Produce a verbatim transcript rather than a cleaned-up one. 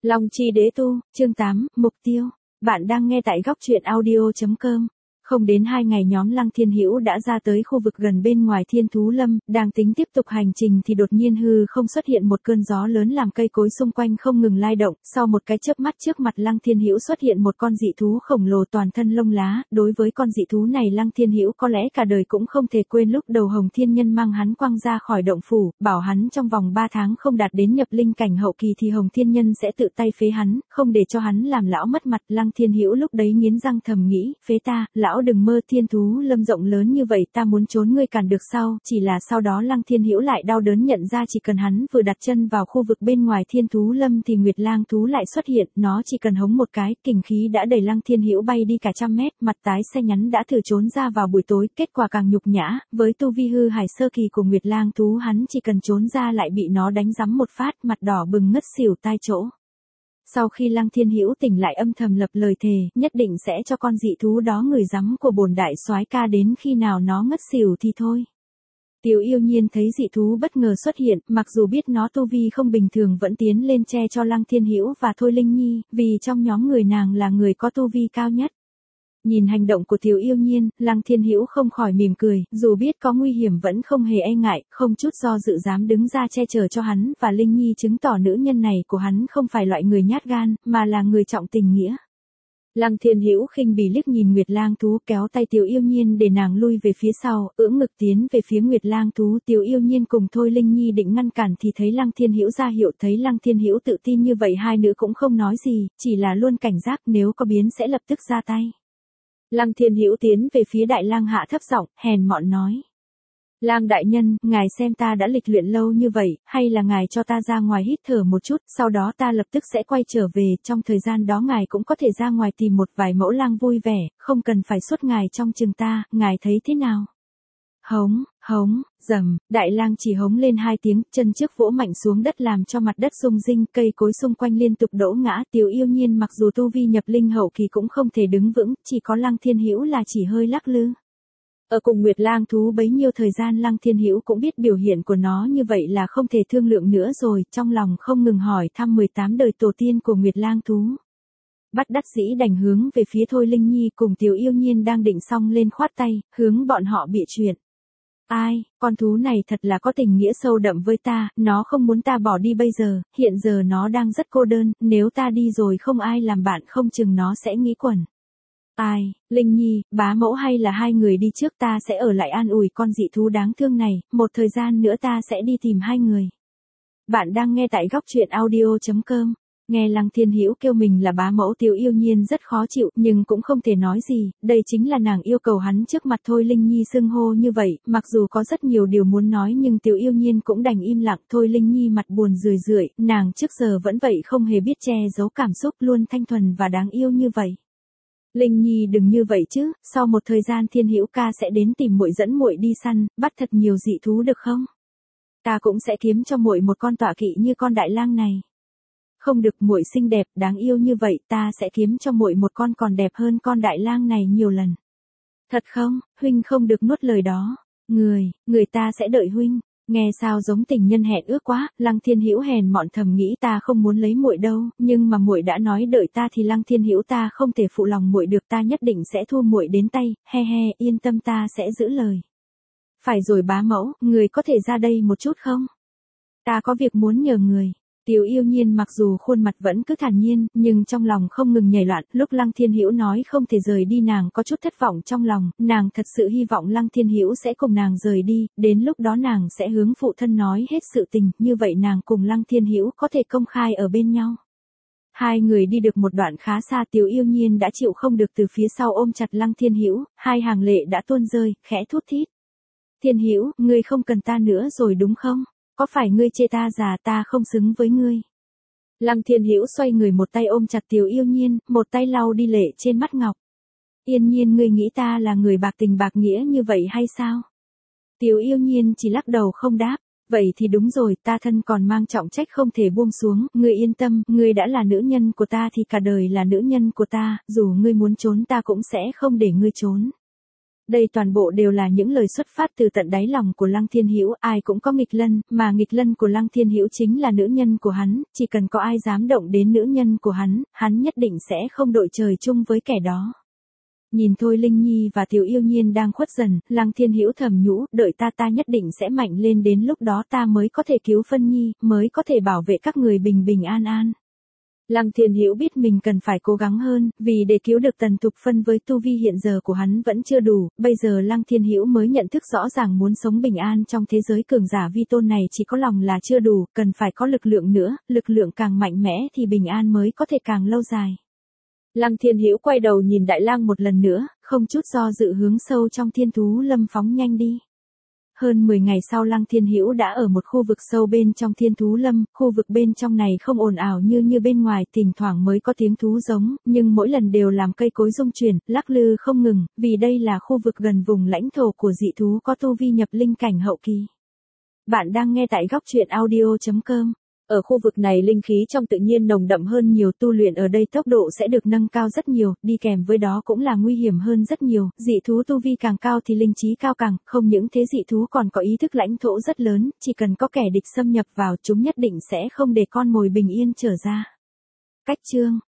Long chi đế tu, chương tám, mục tiêu. Bạn đang nghe tại góc truyện audio chấm com. Không đến hai ngày nhóm Lăng Thiên Hữu đã ra tới khu vực gần bên ngoài Thiên Thú Lâm, đang tính tiếp tục hành trình thì đột nhiên hư không xuất hiện một cơn gió lớn làm cây cối xung quanh không ngừng lay động, sau một cái chớp mắt trước mặt Lăng Thiên Hữu xuất hiện một con dị thú khổng lồ toàn thân lông lá, đối với con dị thú này Lăng Thiên Hữu có lẽ cả đời cũng không thể quên lúc đầu Hồng Thiên Nhân mang hắn quăng ra khỏi động phủ, bảo hắn trong vòng ba tháng không đạt đến nhập linh cảnh hậu kỳ thì Hồng Thiên Nhân sẽ tự tay phế hắn, không để cho hắn làm lão mất mặt. Lăng Thiên Hữu lúc đấy nghiến răng thầm nghĩ, phế ta, lão đừng mơ, Thiên Thú Lâm rộng lớn như vậy ta muốn trốn ngươi cản được sao? Chỉ là sau đó Lăng Thiên Hữu lại đau đớn nhận ra chỉ cần hắn vừa đặt chân vào khu vực bên ngoài Thiên Thú Lâm thì Nguyệt Lang thú lại xuất hiện, nó chỉ cần hống một cái, kình khí đã đẩy Lăng Thiên Hữu bay đi cả trăm mét, mặt tái xe nhắn đã thử trốn ra vào buổi tối, kết quả càng nhục nhã, với tu vi hư hải sơ kỳ của Nguyệt Lang thú hắn chỉ cần trốn ra lại bị nó đánh giấm một phát, mặt đỏ bừng ngất xỉu tai chỗ. Sau khi Lăng Thiên Hữu tỉnh lại âm thầm lập lời thề, nhất định sẽ cho con dị thú đó người giấm của bổn đại soái ca đến khi nào nó ngất xỉu thì thôi. Tiểu Yêu Nhiên thấy dị thú bất ngờ xuất hiện, mặc dù biết nó tu vi không bình thường vẫn tiến lên che cho Lăng Thiên Hữu và Thôi Linh Nhi, vì trong nhóm người nàng là người có tu vi cao nhất. Nhìn hành động của Tiểu Yêu Nhiên, Lăng Thiên Hữu không khỏi mỉm cười, dù biết có nguy hiểm vẫn không hề e ngại, không chút do dự dám đứng ra che chở cho hắn và Linh Nhi, chứng tỏ nữ nhân này của hắn không phải loại người nhát gan, mà là người trọng tình nghĩa. Lăng Thiên Hữu khinh bỉ liếc nhìn Nguyệt Lang thú, kéo tay Tiểu Yêu Nhiên để nàng lui về phía sau, ưỡn ngực tiến về phía Nguyệt Lang thú. Tiểu Yêu Nhiên cùng Thôi Linh Nhi định ngăn cản thì thấy Lăng Thiên Hữu ra hiệu, thấy Lăng Thiên Hữu tự tin như vậy hai nữ cũng không nói gì, chỉ là luôn cảnh giác nếu có biến sẽ lập tức ra tay. Lăng Thiên Hữu tiến về phía Đại Lang hạ thấp giọng, hèn mọn nói. Lang đại nhân, ngài xem ta đã lịch luyện lâu như vậy, hay là ngài cho ta ra ngoài hít thở một chút, sau đó ta lập tức sẽ quay trở về, trong thời gian đó ngài cũng có thể ra ngoài tìm một vài mẫu lang vui vẻ, không cần phải suốt ngài trong chừng ta, ngài thấy thế nào? Hống, hống, rầm, Đại Lang chỉ hống lên hai tiếng, chân trước vỗ mạnh xuống đất làm cho mặt đất rung rinh, cây cối xung quanh liên tục đổ ngã. Tiểu Yêu Nhiên mặc dù tu vi nhập linh hậu kỳ cũng không thể đứng vững, chỉ có Lăng Thiên Hữu là chỉ hơi lắc lư. Ở cùng Nguyệt Lang thú bấy nhiêu thời gian Lăng Thiên Hữu cũng biết biểu hiện của nó như vậy là không thể thương lượng nữa rồi, trong lòng không ngừng hỏi thăm mười tám đời tổ tiên của Nguyệt Lang thú. Bắt đắc dĩ đành hướng về phía Thôi Linh Nhi cùng Tiểu Yêu Nhiên đang định xong lên khoát tay, hướng bọn họ bịa chuyện. Ai, con thú này thật là có tình nghĩa sâu đậm với ta, nó không muốn ta bỏ đi bây giờ, hiện giờ nó đang rất cô đơn, nếu ta đi rồi không ai làm bạn không chừng nó sẽ nghĩ quẩn. Ai, Linh Nhi, bá mẫu hay là hai người đi trước, ta sẽ ở lại an ủi con dị thú đáng thương này, một thời gian nữa ta sẽ đi tìm hai người. Bạn đang nghe tại góc truyện audio chấm com. Nghe Lăng Thiên Hữu kêu mình là bá mẫu, Tiểu Yêu Nhiên rất khó chịu, nhưng cũng không thể nói gì, đây chính là nàng yêu cầu hắn trước mặt Thôi Linh Nhi xưng hô như vậy, mặc dù có rất nhiều điều muốn nói nhưng Tiểu Yêu Nhiên cũng đành im lặng. Thôi Linh Nhi mặt buồn rười rượi, nàng trước giờ vẫn vậy không hề biết che giấu cảm xúc, luôn thanh thuần và đáng yêu như vậy. Linh Nhi đừng như vậy chứ, sau một thời gian Thiên Hữu ca sẽ đến tìm muội, dẫn muội đi săn, bắt thật nhiều dị thú được không? Ta cũng sẽ kiếm cho muội một con tọa kỵ như con Đại Lang này. Không được, muội xinh đẹp, đáng yêu như vậy, ta sẽ kiếm cho muội một con còn đẹp hơn con Đại Lang này nhiều lần. Thật không, huynh không được nuốt lời đó. Người, người ta sẽ đợi huynh. Nghe sao giống tình nhân hẹn ước quá. Lăng Thiên Hữu hèn mọn thầm nghĩ, ta không muốn lấy muội đâu, nhưng mà muội đã nói đợi ta thì Lăng Thiên Hữu ta không thể phụ lòng muội được, ta nhất định sẽ thu muội đến tay, he he, yên tâm ta sẽ giữ lời. Phải rồi bá mẫu, người có thể ra đây một chút không? Ta có việc muốn nhờ người. Tiểu Yêu Nhiên mặc dù khuôn mặt vẫn cứ thản nhiên, nhưng trong lòng không ngừng nhảy loạn, lúc Lăng Thiên Hữu nói không thể rời đi nàng có chút thất vọng trong lòng, nàng thật sự hy vọng Lăng Thiên Hữu sẽ cùng nàng rời đi, đến lúc đó nàng sẽ hướng phụ thân nói hết sự tình, như vậy nàng cùng Lăng Thiên Hữu có thể công khai ở bên nhau. Hai người đi được một đoạn khá xa, Tiểu Yêu Nhiên đã chịu không được từ phía sau ôm chặt Lăng Thiên Hữu, hai hàng lệ đã tuôn rơi, khẽ thút thít. Thiên Hữu, ngươi không cần ta nữa rồi đúng không? Có phải ngươi chê ta già, ta không xứng với ngươi? Lăng Thiên Hữu xoay người một tay ôm chặt Tiểu Yêu Nhiên, một tay lau đi lệ trên mắt ngọc. Yên Nhiên, ngươi nghĩ ta là người bạc tình bạc nghĩa như vậy hay sao? Tiểu Yêu Nhiên chỉ lắc đầu không đáp. Vậy thì đúng rồi, ta thân còn mang trọng trách không thể buông xuống, ngươi yên tâm, ngươi đã là nữ nhân của ta thì cả đời là nữ nhân của ta, dù ngươi muốn trốn ta cũng sẽ không để ngươi trốn. Đây toàn bộ đều là những lời xuất phát từ tận đáy lòng của Lăng Thiên Hữu, ai cũng có nghịch lân, mà nghịch lân của Lăng Thiên Hữu chính là nữ nhân của hắn, chỉ cần có ai dám động đến nữ nhân của hắn, hắn nhất định sẽ không đội trời chung với kẻ đó. Nhìn Thôi Linh Nhi và Tiểu Yêu Nhiên đang khuất dần, Lăng Thiên Hữu thầm nhủ, đợi ta ta nhất định sẽ mạnh lên, đến lúc đó ta mới có thể cứu Phân Nhi, mới có thể bảo vệ các người bình bình an an. Lăng Thiên Hữu biết mình cần phải cố gắng hơn, vì để cứu được Tần Thục Phân với tu vi hiện giờ của hắn vẫn chưa đủ, bây giờ Lăng Thiên Hữu mới nhận thức rõ ràng muốn sống bình an trong thế giới cường giả vi tôn này chỉ có lòng là chưa đủ, cần phải có lực lượng nữa, lực lượng càng mạnh mẽ thì bình an mới có thể càng lâu dài. Lăng Thiên Hữu quay đầu nhìn Đại Lang một lần nữa, không chút do dự hướng sâu trong Thiên Thú Lâm phóng nhanh đi. Hơn mười ngày sau Lăng Thiên Hữu đã ở một khu vực sâu bên trong Thiên Thú Lâm, khu vực bên trong này không ồn ào như như bên ngoài, thỉnh thoảng mới có tiếng thú giống, nhưng mỗi lần đều làm cây cối rung chuyển, lắc lư không ngừng, vì đây là khu vực gần vùng lãnh thổ của dị thú có tu vi nhập linh cảnh hậu kỳ. Bạn đang nghe tại góc truyện audio chấm com. Ở khu vực này linh khí trong tự nhiên nồng đậm hơn nhiều, tu luyện ở đây tốc độ sẽ được nâng cao rất nhiều, đi kèm với đó cũng là nguy hiểm hơn rất nhiều, dị thú tu vi càng cao thì linh trí cao càng, không những thế dị thú còn có ý thức lãnh thổ rất lớn, chỉ cần có kẻ địch xâm nhập vào chúng nhất định sẽ không để con mồi bình yên trở ra. Cách chương